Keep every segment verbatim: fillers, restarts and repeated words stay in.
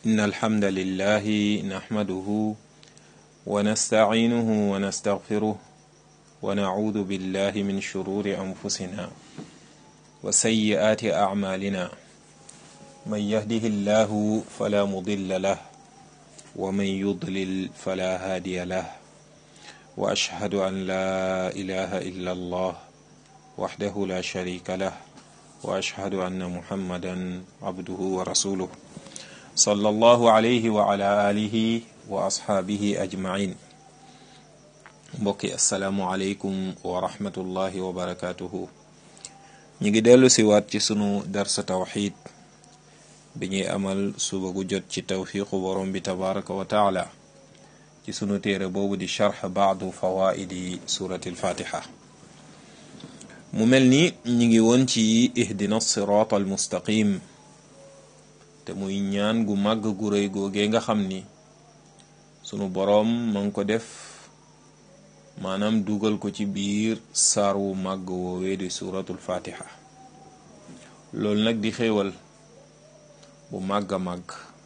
إن الحمد لله نحمده ونستعينه ونستغفره ونعوذ بالله من شرور أنفسنا وسيئات أعمالنا من يهده الله فلا مضل له ومن يضلل فلا هادي له وأشهد أن لا إله إلا الله وحده لا شريك له وأشهد أن محمدا عبده ورسوله صلى الله عليه وعلى آله وأصحابه أجمعين. mbokki asalaamualeykum wa rahmatullahi wa barakatuhu. ñu ngi dellu si waat ci sunu darsa tawxid bi ñuy amal suba gu jot ci tawfiqu borom bi tabaraka wa taala ci sunu téere boobu di charx baadu fawaidi surati alfatiha. mu mel ni ñu ngi woon ci ihdina sirata almustaqim te muy ñaan gu màgg gu rëy googee nga xam ni sunu boroom ma ngi ko def maanaam dugal ko ci biir saar wu màgg woowee di suratul fatiha. loolu nag di xéewal bu màgg a màgg.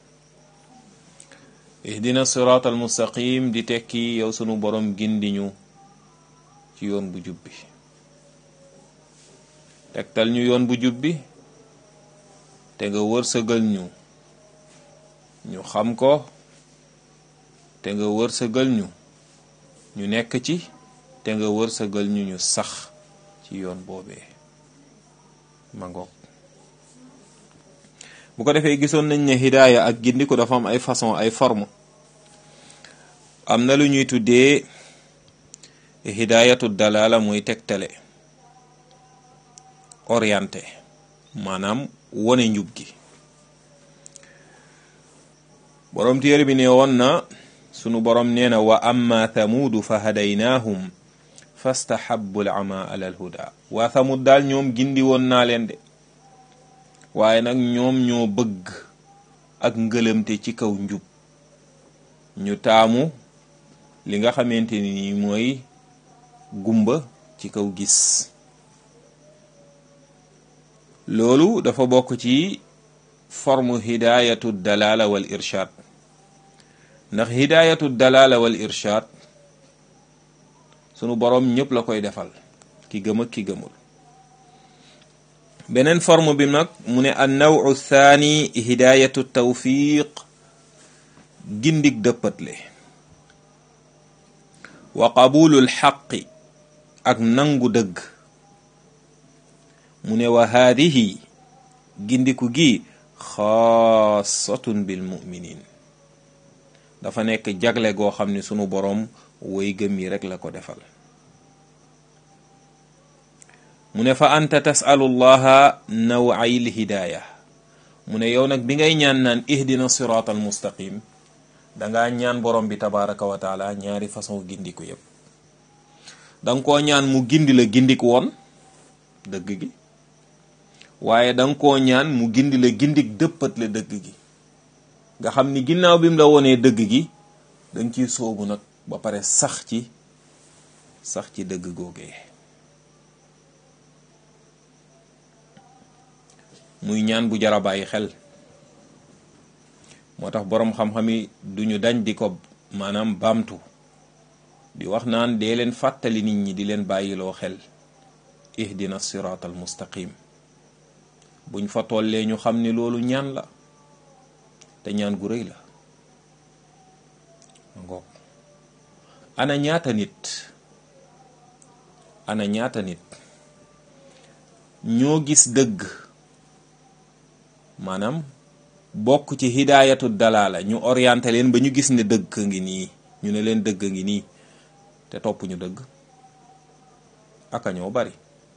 ihdina sirata almustaqim di tekki yow sunu boroom gindiñu ci yoon bu jubbi, tegtal ñu yoon bu jubbi te nga wërsëgal ñu ñu xam ko te nga wërsëgal ñu ñu nekk ci te nga wërsëgal ñu ñu sax ci yoon boobee ma ngoog. bu ko defee gisoon nañ ne hidaaya ak gindi ko dafa am ay façon ay forme. am na lu ñuy tuddee hidaayatu dalala muy tegtale orienté maanaam wone njub gi. borom téere bi ne woon na sunu borom nee na wa amma thamuudu fa hadaynaahum fastahabbu al ama ala al huda. waa thamud daal ñoom gindi woon naa leen de waaye nag ñoom ñoo bëgg ak ngëlëmte ci kaw njub, ñu taamu li nga xamante ni mooy gumba ci kaw gis. loolu dafa bokk ci forme hidayatu dalala wal irshad, ndax hidayatu dalala wal irshad sunu boroom ñëpp la koy defal, ki gëm ak ki gëmul. beneen forme bi nag mu ne an nawu thani hidayatu tawfiq, gindik dëppatle, wa qabulul xaqi ak nangu dëgg. mu ne wa haadihi gindiku gi xaasatun bil muminin, dafa nekk jagle goo xam ne sunu boroom way gëm yi rek la ko defal. mu ne fa anta tasalu llaha nawayil hidaaya. mu ne yow nag bi ngay ñaan naan ihdina sirata al mustaqim dangaa ñaan borom bi tabaraka wa taala ñaari façon gindiku yépp. danga koo ñaan mu gindi la gindiku woon dëgg gi, waaye danga koo ñaan mu gindi la gindik dëppat la dëgg gi, nga xam ni ginnaaw bi mu la wonee dëgg gi danga ciy soobu nag ba pare sax ci sax ci dëgg googee. muy ñaan bu jara bàyyi xel. moo tax boroom xam-xam yi duñu dañ di ko maanaam baamtu di wax naan dee leen fàttali nit ñi di leen bàyyiloo xel ihdina siraatal mustaqim. buñ fa tollee ñu xam ni loolu ñaan la te ñaan gu rëy la. ngoog ana ñaata nit ana ñaata nit ñoo gis dëgg, maanaam bokk ci hidaayatu dalala, ñu orienté leen ba ñu gis ne dëgg ngi nii, ñu ne leen dëgg ngi nii te topp ñu dëgg. aka ñoo bari.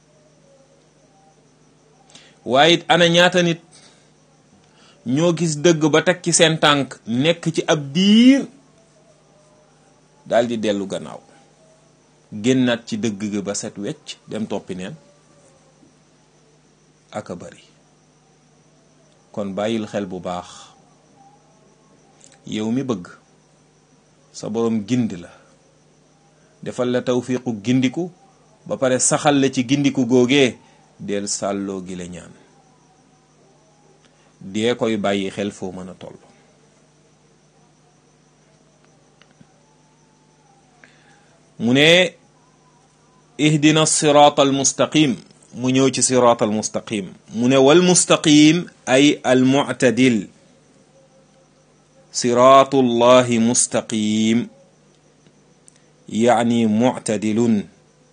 waaye it ana ñaata nit ñoo gis dëgg ba teg ci seen tànk nekk ci ab diir daal di dellu gannaaw, génnaat ci dëgg ga ba set wecc dem toppi neen. aka bari. kon bàyyil xel bu baax, yow mi bëgg sa boroom gindi la, defal la tawfiqu gindiku ba pare saxal la ci gindiku googee, del sàlloo gi la ñaan, dee koy bàyyi xel foo mën a toll. mu ne ihdina siraat al mustaqim mu ñëw ci siraat al mustaqim mu ne wal mustaqim ay al mu'tadil siraatu llahi mustaqim يعني معتدل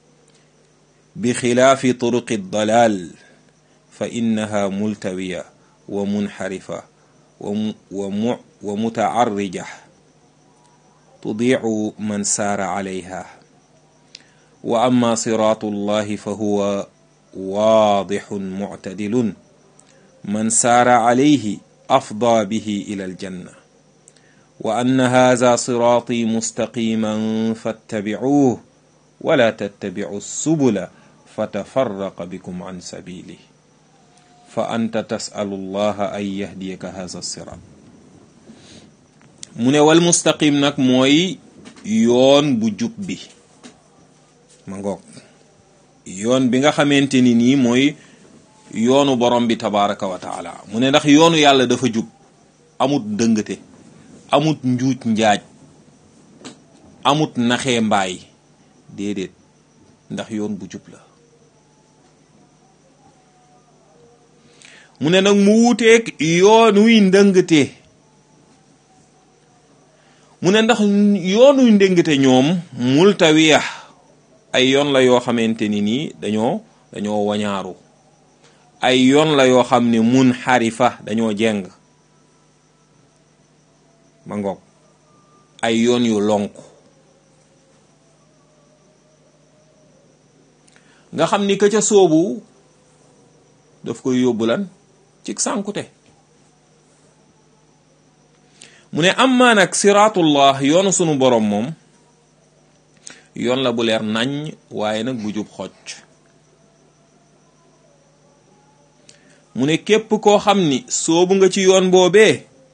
بخلاف طرق الضلال فإنها ملتوية ومنحرفة وم ومتعرجة تضيع من سار عليها وأما صراط الله فهو واضح معتدل من سار عليه أفضى به إلى الجنة وأن هذا صراطي مستقيما فاتبعوه ولا تتبعوا السبل فتفرق بكم عن سبيله فأنت تسأل الله أن يهديك هذا الصراط mu ne wal mustaqim nag mooy yoon bu jub bi ma ngoog yoon bi nga xamante ni nii mooy yoonu borom bi tabaraka wa taala mu ne ndax yoonu yàlla dafa jub amut dëngate amut njuuj njaaj amut naxee mbaay déedéet ndax yoon bu jub la mu ne nag mu wuuteeg yoon wuy ndëngate mu ne ndax yoon wuy ndëngate ñoom multawiya ay yoon la yoo xamante ni nii dañoo dañoo wañaaru ay yoon la yoo xam ne mun xarifa dañoo jeng ma ngoog ay yoon yu lonk nga xam ni ka ca soobu daf koy yóbbu lan ci sànkute mu ne amma nag siraatullah yoonu sunu borom moom yoon la bu leer nañ waaye nag bu jub xocc mu ne képp koo xam ni soobu nga ci yoon boobee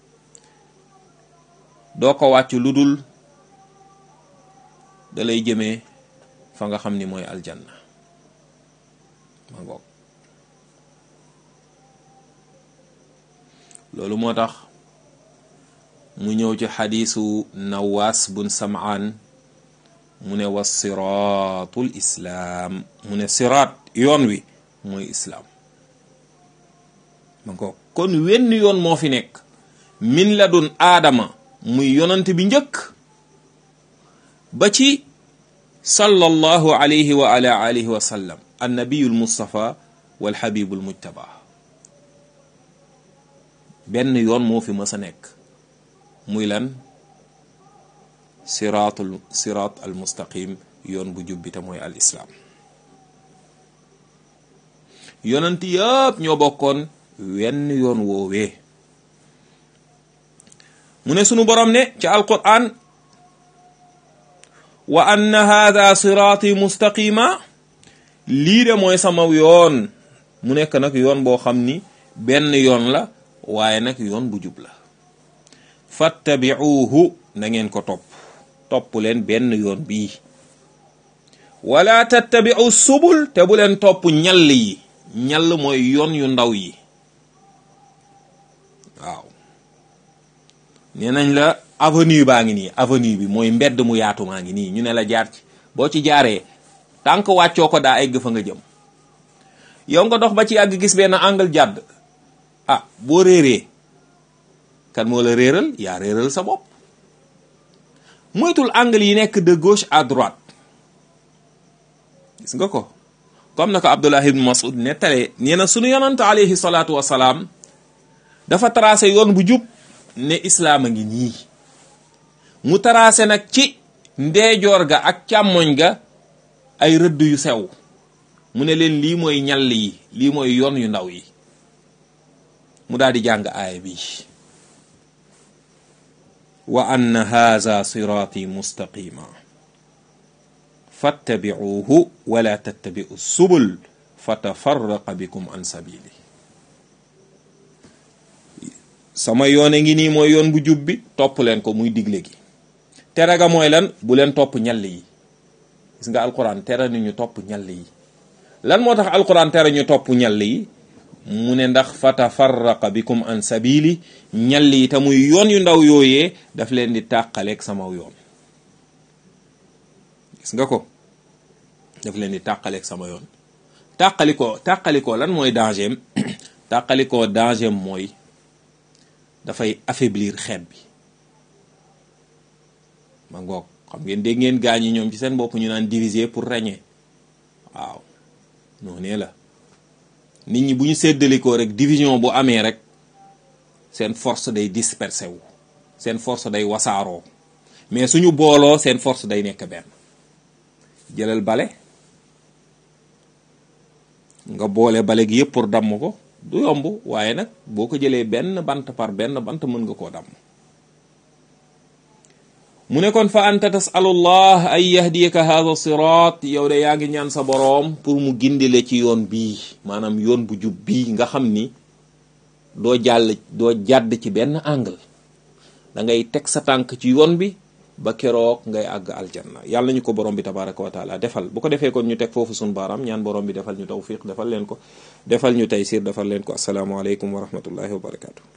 doo ko wàcc lu dul da lay jëmee fa nga xam ni mooy aljanna ma ngoog loolu moo tax mu ñëw ci xadiisu nawaas bun samaan mu ne wa siraatul islaam mu ne siraat yoon wi mooy islaam ma ngoog kon wenn yoon moo fi nekk min la dun aadama muy yonant bi njëkk ba ci sallallahu alayhi wa ala alihi wa sallam annabiyul mustafa wal habibul mujtaba benn yoon moo fi mës a nekk muy lan siraatul siraat al mustaqim yoon bu jubbi te mooy al islaam yonant yëpp ñoo bokkoon wenn yoon woowee mu ne sunu borom ne ci alquran wa anna hadha siraati mustaqima lii de mooy sama yoon mu nekk nag yoon boo xam ni benn yoon la waaye nag yoon bu jub la fattabi'uuhu na ngeen ko topp topp leen benn yoon bii wala tattabi'u subul te bu leen topp ñall yi ñall mooy yoon yu ndaw yi waaw nee nañ la avenue baa ngi nii avenue bi mooy mbedd mu yaatu maa ngi nii ñu ne la jaar ci boo ci jaaree tànk wàccoo ko daa egg fa nga jëm yow nga dox ba ci yàgg gis benn angle jàdd ah boo réeree kan moo la réeral yaa réeral sa bopp moytul angle yi nekk de gauche à droite gis nga ko comme na ko Abdullah ibn Mas'ud nettalee nee na sunu yonante alayhi salaatu wasalaam dafa tracé yoon bu jub ne islaam a ngi nii mu tracé nag ci ndeejoor ga ak càmmoñ ga ay rëdd yu sew mu ne leen lii mooy ñall yi lii mooy yoon yu ndaw yi mu daal di jàng aaya bi wa anna haza siraati mustaqima fattabi'uuhu wala tattabi'u subul fatafarraqa bikum an sabili sama yoone ngi nii mooy yoon bu jub bi topp leen ko muy digle gi tere ga mooy lan bu leen topp ñall yi gis nga alquran tere ni ñu topp ñall yi lan moo tax alquran tere ñu topp ñall yi mu ne ndax fatafarraqa bikum an sabili ñall yi te muy yoon yu ndaw yooyee daf leen di tàqaleeg sama yoon gis nga ko daf leen di tàqaleeg sama yoon. tàqalikoo tàqalikoo lan mooy danger am tàqalikoo danger am mooy dafay affaiblir xeet bi. ma ngoog xam ngeen dégg ngeen gaañ yi ñoom ci seen bopp ñu naan diviser pour régner waaw noonu la nit ñi bu ñu séddalikoo rek division bu amee rek seen force day dispersé wu seen force day wasaaroo mais suñu booloo seen force day nekk benn. jëlal bale nga boole bale gi yëpp pour damm ko du yomb waaye nag boo ko jëlee benn bant par benn bant mën nga koo damm. mu ne kon fa anta tasalullah ay yahdiyaka hadha sirat yow de yaa ngi ñaan sa boroom pour mu gindile ci yoon bii maanaam yoon bu jub bii nga xam ni doo jàll doo jàdd ci benn angle da ngay teg sa tànk ci yoon bi ba keroog ngay àgg aljanna. yàlla ñu ko borom bi tabaraka wa taala defal. bu ko defee kon ñu teg foofu suñu baaraam ñaan borom bi defal ñu tawfiq defal leen ko defal ñu taysir defal leen ko. assalaamu aleykum wa rahmatullahi wa barakatuh.